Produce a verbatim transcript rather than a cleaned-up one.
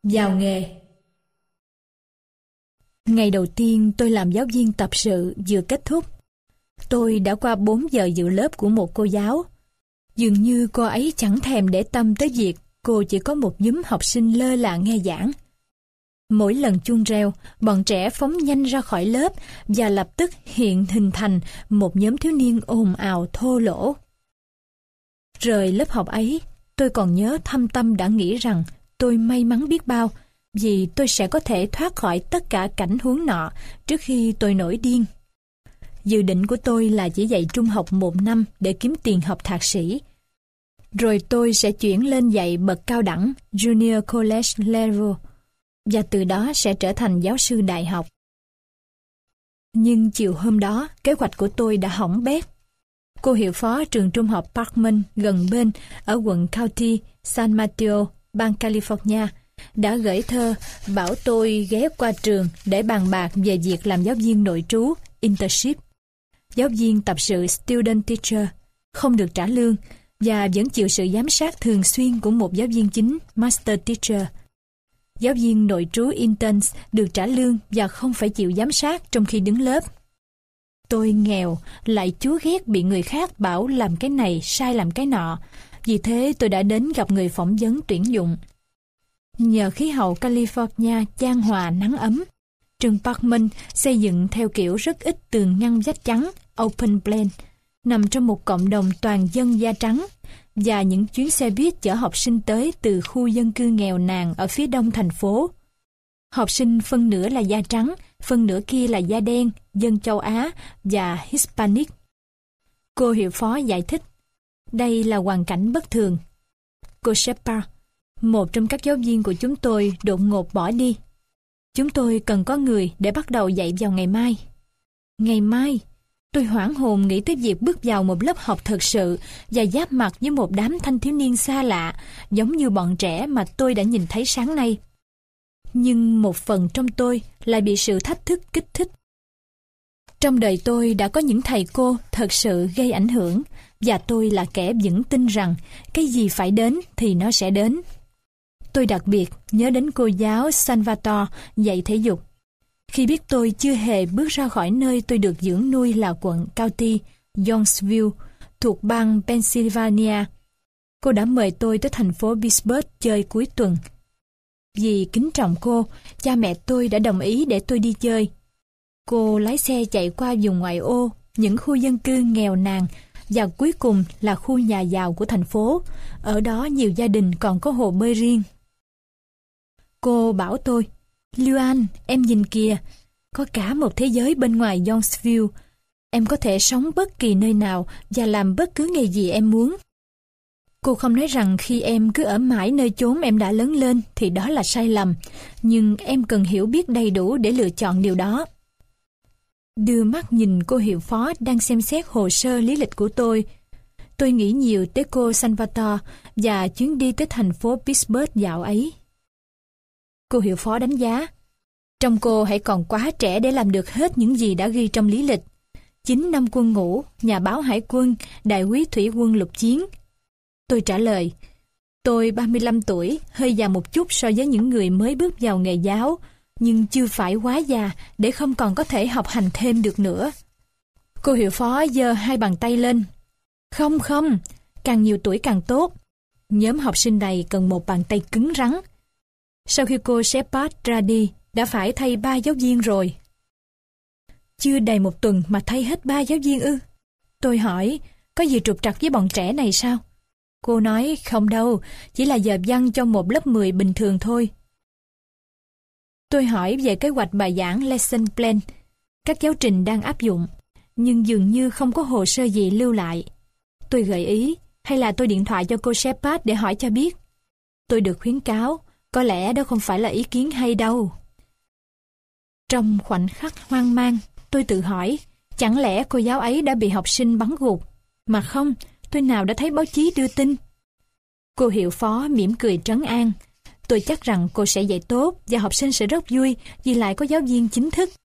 Vào nghề. Ngày đầu tiên tôi làm giáo viên tập sự vừa kết thúc. Tôi đã qua bốn giờ dự lớp của một cô giáo. Dường như cô ấy chẳng thèm để tâm tới việc cô chỉ có một nhóm học sinh lơ là nghe giảng. Mỗi lần chuông reo, bọn trẻ phóng nhanh ra khỏi lớp và lập tức hiện hình thành một nhóm thiếu niên ồn ào thô lỗ. Rời lớp học ấy, tôi còn nhớ thâm tâm đã nghĩ rằng tôi may mắn biết bao vì tôi sẽ có thể thoát khỏi tất cả cảnh huống nọ trước khi tôi nổi điên. Dự định của tôi là chỉ dạy trung học một năm để kiếm tiền học thạc sĩ. Rồi tôi sẽ chuyển lên dạy bậc cao đẳng Junior College Level và từ đó sẽ trở thành giáo sư đại học. Nhưng chiều hôm đó, kế hoạch của tôi đã hỏng bét. Cô hiệu phó trường trung học Parkman gần bên ở quận County San Mateo, bang California, đã gửi thơ bảo tôi ghé qua trường để bàn bạc về việc làm giáo viên nội trú, internship. Giáo viên tập sự student teacher, không được trả lương và vẫn chịu sự giám sát thường xuyên của một giáo viên chính, master teacher. Giáo viên nội trú interns được trả lương và không phải chịu giám sát trong khi đứng lớp. Tôi nghèo, lại chúa ghét bị người khác bảo làm cái này, sai làm cái nọ. Vì thế tôi đã đến gặp người phỏng vấn tuyển dụng. Nhờ khí hậu California chan hòa nắng ấm, trường Parkman xây dựng theo kiểu rất ít tường ngăn vách trắng, open plan, nằm trong một cộng đồng toàn dân da trắng, và những chuyến xe buýt chở học sinh tới từ khu dân cư nghèo nàn ở phía đông thành phố. Học sinh phân nửa là da trắng, phân nửa kia là da đen, dân châu Á và Hispanic. Cô hiệu phó giải thích, đây là hoàn cảnh bất thường. Cô Shepard, một trong các giáo viên của chúng tôi, đột ngột bỏ đi. Chúng tôi cần có người để bắt đầu dạy vào ngày mai. Ngày mai? Tôi hoảng hồn nghĩ tới việc bước vào một lớp học thật sự và giáp mặt với một đám thanh thiếu niên xa lạ, giống như bọn trẻ mà tôi đã nhìn thấy sáng nay. Nhưng một phần trong tôi lại bị sự thách thức kích thích. Trong đời tôi đã có những thầy cô thật sự gây ảnh hưởng, và tôi là kẻ vững tin rằng cái gì phải đến thì nó sẽ đến. Tôi đặc biệt nhớ đến cô giáo Salvatore dạy thể dục. Khi biết tôi chưa hề bước ra khỏi nơi tôi được dưỡng nuôi là quận County Youngsville thuộc bang Pennsylvania, cô đã mời tôi tới thành phố Pittsburgh chơi cuối tuần. Vì kính trọng cô, cha mẹ tôi đã đồng ý để tôi đi chơi. Cô lái xe chạy qua vùng ngoại ô, những khu dân cư nghèo nàn, và cuối cùng là khu nhà giàu của thành phố. Ở đó nhiều gia đình còn có hồ bơi riêng. Cô bảo tôi, Lưu Anh, em nhìn kìa, có cả một thế giới bên ngoài Youngsville. Em có thể sống bất kỳ nơi nào và làm bất cứ nghề gì em muốn. Cô không nói rằng khi em cứ ở mãi nơi chốn em đã lớn lên thì đó là sai lầm, nhưng em cần hiểu biết đầy đủ để lựa chọn điều đó. Đưa mắt nhìn cô hiệu phó đang xem xét hồ sơ lý lịch của tôi. Tôi nghĩ nhiều tới cô Salvatore và chuyến đi tới thành phố Pittsburgh dạo ấy. Cô hiệu phó đánh giá, trông cô hãy còn quá trẻ để làm được hết những gì đã ghi trong lý lịch. Chín năm quân ngũ, nhà báo hải quân, đại úy thủy quân lục chiến. Tôi trả lời, tôi ba mươi lăm tuổi, hơi già một chút so với những người mới bước vào nghề giáo, nhưng chưa phải quá già để không còn có thể học hành thêm được nữa. Cô hiệu phó giơ hai bàn tay lên. Không không, càng nhiều tuổi càng tốt. Nhóm học sinh này cần một bàn tay cứng rắn. Sau khi cô Shepard ra đi, đã phải thay ba giáo viên rồi. Chưa đầy một tuần mà thay hết ba giáo viên ư? Tôi hỏi, có gì trục trặc với bọn trẻ này sao? Cô nói, không đâu, chỉ là giờ văn cho một lớp mười bình thường thôi. Tôi hỏi về kế hoạch bài giảng lesson plan, các giáo trình đang áp dụng, nhưng dường như không có hồ sơ gì lưu lại. Tôi gợi ý, hay là tôi điện thoại cho cô Shepard để hỏi cho biết. Tôi được khuyến cáo, có lẽ đó không phải là ý kiến hay đâu. Trong khoảnh khắc hoang mang, tôi tự hỏi, chẳng lẽ cô giáo ấy đã bị học sinh bắn gục? Mà không, tôi nào đã thấy báo chí đưa tin. Cô hiệu phó mỉm cười trấn an. Tôi chắc rằng cô sẽ dạy tốt và học sinh sẽ rất vui vì lại có giáo viên chính thức.